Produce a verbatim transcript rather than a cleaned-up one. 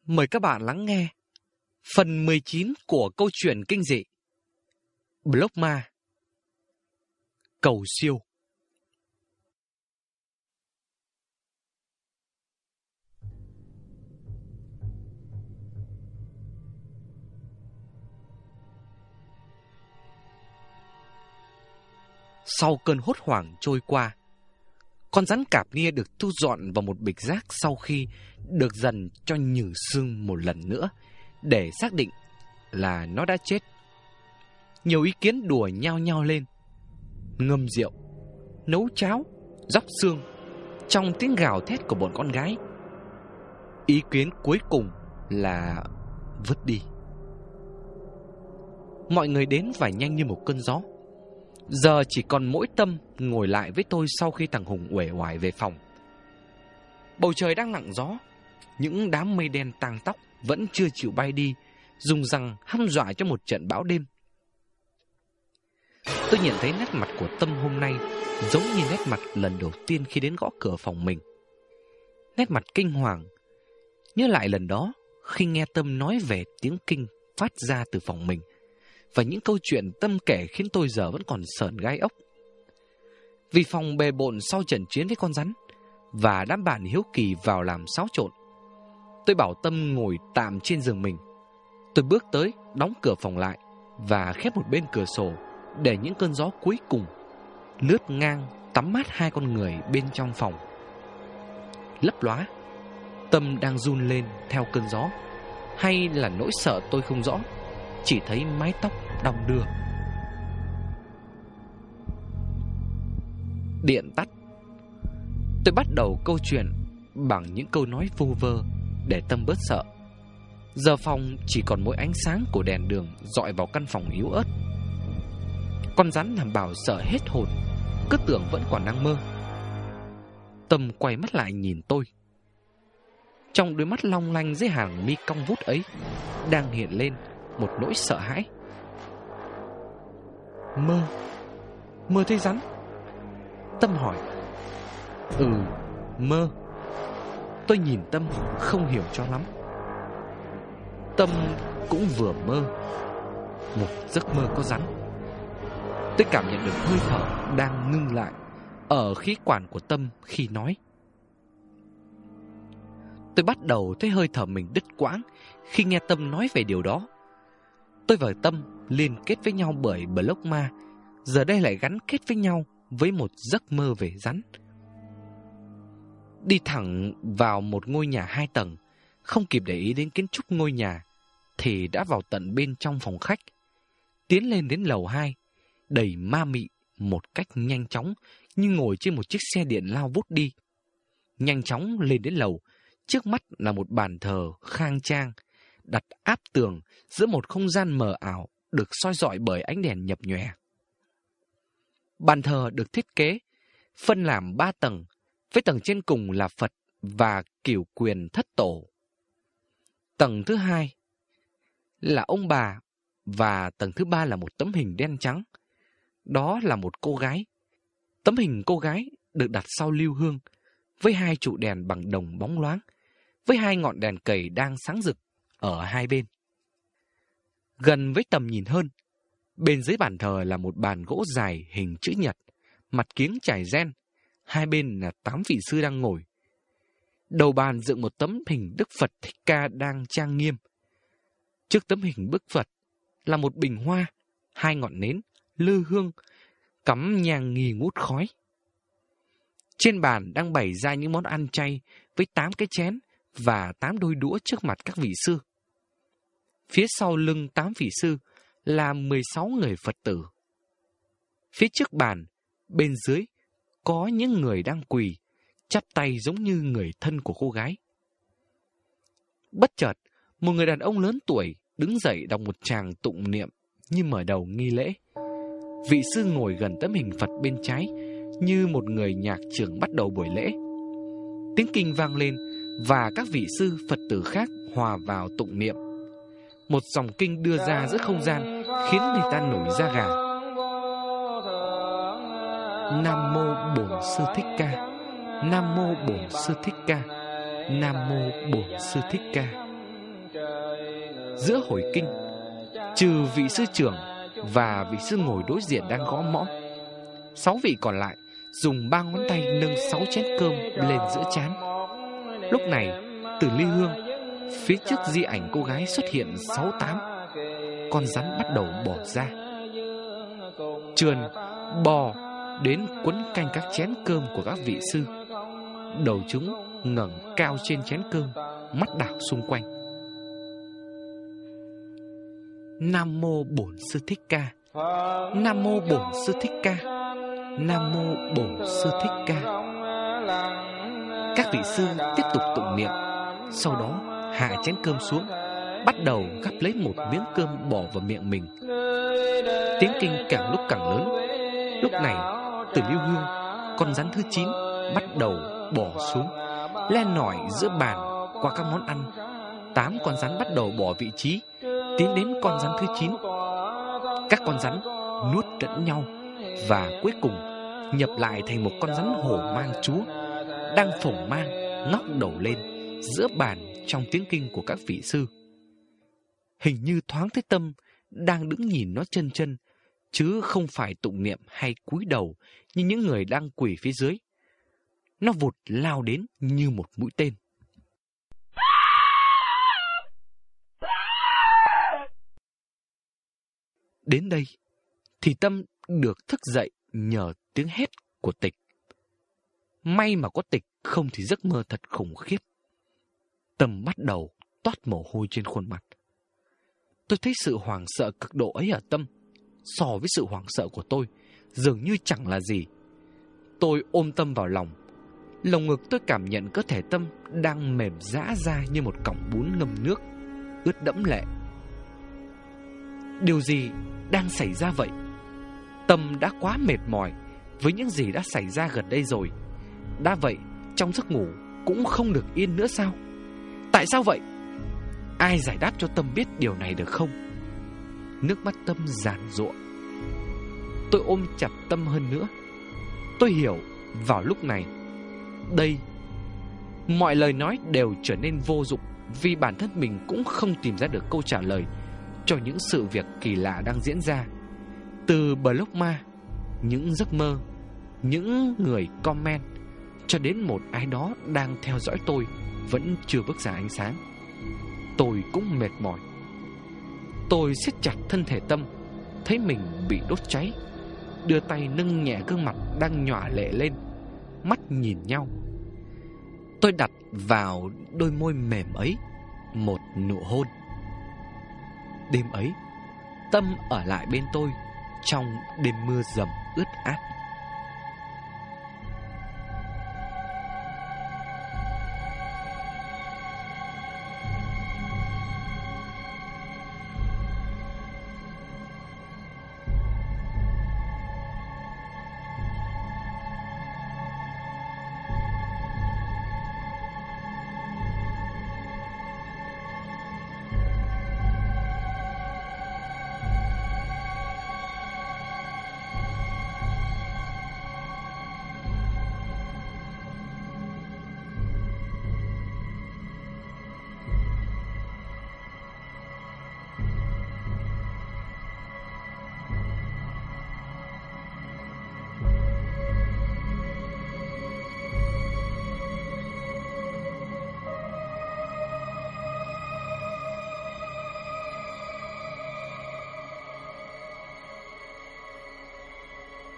Mời các bạn lắng nghe phần mười chín của câu chuyện kinh dị Block Ma Cầu Siêu. Sau cơn hốt hoảng trôi qua, con rắn cạp nia được thu dọn vào một bịch rác sau khi được dần cho nhừ xương một lần nữa để xác định là nó đã chết. Nhiều ý kiến đùa nhau nhau lên: ngâm rượu, nấu cháo, róc xương, trong tiếng gào thét của bọn con gái. Ý kiến cuối cùng là vứt đi. Mọi người đến và nhanh như một cơn gió. Giờ chỉ còn mỗi Tâm ngồi lại với tôi sau khi thằng Hùng uể oải về phòng. Bầu trời đang lặng gió, những đám mây đen tang tóc vẫn chưa chịu bay đi, dùng răng hăm dọa cho một trận bão đêm. Tôi nhận thấy nét mặt của Tâm hôm nay giống như nét mặt lần đầu tiên khi đến gõ cửa phòng mình. Nét mặt kinh hoàng, nhớ lại lần đó khi nghe Tâm nói về tiếng kinh phát ra từ phòng mình, và những câu chuyện Tâm kể khiến tôi giờ vẫn còn sởn gai ốc. Vì phòng bề bộn sau trận chiến với con rắn và đám bạn hiếu kỳ vào làm xáo trộn, tôi bảo Tâm ngồi tạm trên giường mình. Tôi bước tới, đóng cửa phòng lại và khép một bên cửa sổ để những cơn gió cuối cùng lướt ngang tắm mát hai con người bên trong phòng. Lấp lóa, Tâm đang run lên theo cơn gió, hay là nỗi sợ tôi không rõ, chỉ thấy mái tóc đong đưa. Điện tắt. Tôi bắt đầu câu chuyện bằng những câu nói vu vơ để Tâm bớt sợ. Giờ phòng chỉ còn mỗi ánh sáng của đèn đường dọi vào căn phòng yếu ớt. Con rắn làm Bảo sợ hết hồn, cứ tưởng vẫn còn đang mơ. Tâm quay mắt lại nhìn tôi. Trong đôi mắt long lanh dưới hàng mi cong vút ấy đang hiện lên một nỗi sợ hãi. Mơ? Mơ thấy rắn? Tâm hỏi. Ừ, mơ. Tôi nhìn Tâm không hiểu cho lắm. Tâm cũng vừa mơ một giấc mơ có rắn. Tôi cảm nhận được hơi thở đang ngưng lại ở khí quản của Tâm khi nói. Tôi bắt đầu thấy hơi thở mình đứt quãng khi nghe Tâm nói về điều đó. Tôi và Tâm liên kết với nhau bởi Block Ma, giờ đây lại gắn kết với nhau với một giấc mơ về rắn. Đi thẳng vào một ngôi nhà hai tầng, không kịp để ý đến kiến trúc ngôi nhà thì đã vào tận bên trong phòng khách. Tiến lên đến lầu hai, đầy ma mị một cách nhanh chóng, như ngồi trên một chiếc xe điện lao vút đi. Nhanh chóng lên đến lầu, trước mắt là một bàn thờ khang trang đặt áp tường giữa một không gian mờ ảo được soi rọi bởi ánh đèn nhập nhòe. Bàn thờ được thiết kế phân làm ba tầng, với tầng trên cùng là Phật và cửu quyền thất tổ. Tầng thứ hai là ông bà, và tầng thứ ba là một tấm hình đen trắng. Đó là một cô gái. Tấm hình cô gái được đặt sau lưu hương, với hai trụ đèn bằng đồng bóng loáng, với hai ngọn đèn cầy đang sáng rực ở hai bên. Gần với tầm nhìn hơn, bên dưới bàn thờ là một bàn gỗ dài hình chữ nhật, mặt kiếng trải ren, hai bên là tám vị sư đang ngồi. Đầu bàn dựng một tấm hình Đức Phật Thích Ca đang trang nghiêm. Trước tấm hình bức Phật là một bình hoa, hai ngọn nến, lư hương, cắm nhang nghi ngút khói. Trên bàn đang bày ra những món ăn chay với tám cái chén và tám đôi đũa trước mặt các vị sư. Phía sau lưng tám vị sư là mười sáu người Phật tử. Phía trước bàn, bên dưới, có những người đang quỳ, chắp tay giống như người thân của cô gái. Bất chợt, một người đàn ông lớn tuổi đứng dậy đọc một tràng tụng niệm như mở đầu nghi lễ. Vị sư ngồi gần tấm hình Phật bên trái, như một người nhạc trưởng bắt đầu buổi lễ. Tiếng kinh vang lên và các vị sư Phật tử khác hòa vào tụng niệm. Một dòng kinh đưa ra giữa không gian khiến người ta nổi da gà. Nam mô Bổn Sư Thích Ca, Nam mô Bổn Sư Thích Ca, Nam mô Bổn Sư Thích Ca. giữa hồi kinh. Trừ vị sư trưởng và vị sư ngồi đối diện đang gõ mõ, sáu vị còn lại dùng ba ngón tay nâng sáu chén cơm lên giữa trán. Lúc này, từ ly hương, phía trước di ảnh cô gái xuất hiện sáu tám con rắn bắt đầu bò ra. Trườn bò đến quấn canh các chén cơm của các vị sư. Đầu chúng ngẩng cao trên chén cơm, mắt đảo xung quanh. Nam mô Bổn Sư Thích Ca. Nam mô Bổn Sư Thích Ca. Nam mô Bổn Sư Thích Ca. Các vị sư tiếp tục tụng niệm, sau đó hạ chén cơm xuống, bắt đầu gắp lấy một miếng cơm bỏ vào miệng mình. Tiếng kinh càng lúc càng lớn. Lúc này, từ lưu hương, con rắn thứ chín bắt đầu bỏ xuống, len lỏi giữa bàn qua các món ăn. Tám con rắn bắt đầu bỏ vị trí, tiến đến con rắn thứ chín. Các con rắn nuốt lẫn nhau và cuối cùng nhập lại thành một con rắn hổ mang chúa, đang phồng mang ngóc đầu lên giữa bàn trong tiếng kinh của các vị sư. Hình như thoáng thấy Tâm đang đứng nhìn nó chân chân, chứ không phải tụng niệm hay cúi đầu như những người đang quỳ phía dưới. Nó vụt lao đến như một mũi tên. Đến đây thì Tâm được thức dậy nhờ tiếng hét của Tịch. May mà có Tịch, không thì giấc mơ thật khủng khiếp. Tâm bắt đầu toát mồ hôi trên khuôn mặt. Tôi thấy sự hoảng sợ cực độ ấy ở Tâm so với sự hoảng sợ của tôi dường như chẳng là gì. Tôi ôm Tâm vào lòng. Lồng ngực tôi cảm nhận cơ thể Tâm đang mềm rã ra như một cọng bún ngâm nước, ướt đẫm lệ. Điều gì đang xảy ra vậy? Tâm đã quá mệt mỏi với những gì đã xảy ra gần đây rồi. Đã vậy, trong giấc ngủ cũng không được yên nữa sao? Tại sao vậy? Ai giải đáp cho Tâm biết điều này được không? Nước mắt Tâm giàn giụa. Tôi ôm chặt Tâm hơn nữa. Tôi hiểu vào lúc này, đây, mọi lời nói đều trở nên vô dụng, vì bản thân mình cũng không tìm ra được câu trả lời cho những sự việc kỳ lạ đang diễn ra. Từ blog ma, những giấc mơ, những người comment, cho đến một ai đó đang theo dõi tôi vẫn chưa bước ra ánh sáng. Tôi cũng mệt mỏi. Tôi siết chặt thân thể Tâm, thấy mình bị đốt cháy, đưa tay nâng nhẹ gương mặt đang nhòa lệ lên, mắt nhìn nhau. Tôi đặt vào đôi môi mềm ấy một nụ hôn. Đêm ấy, Tâm ở lại bên tôi trong đêm mưa dầm ướt át.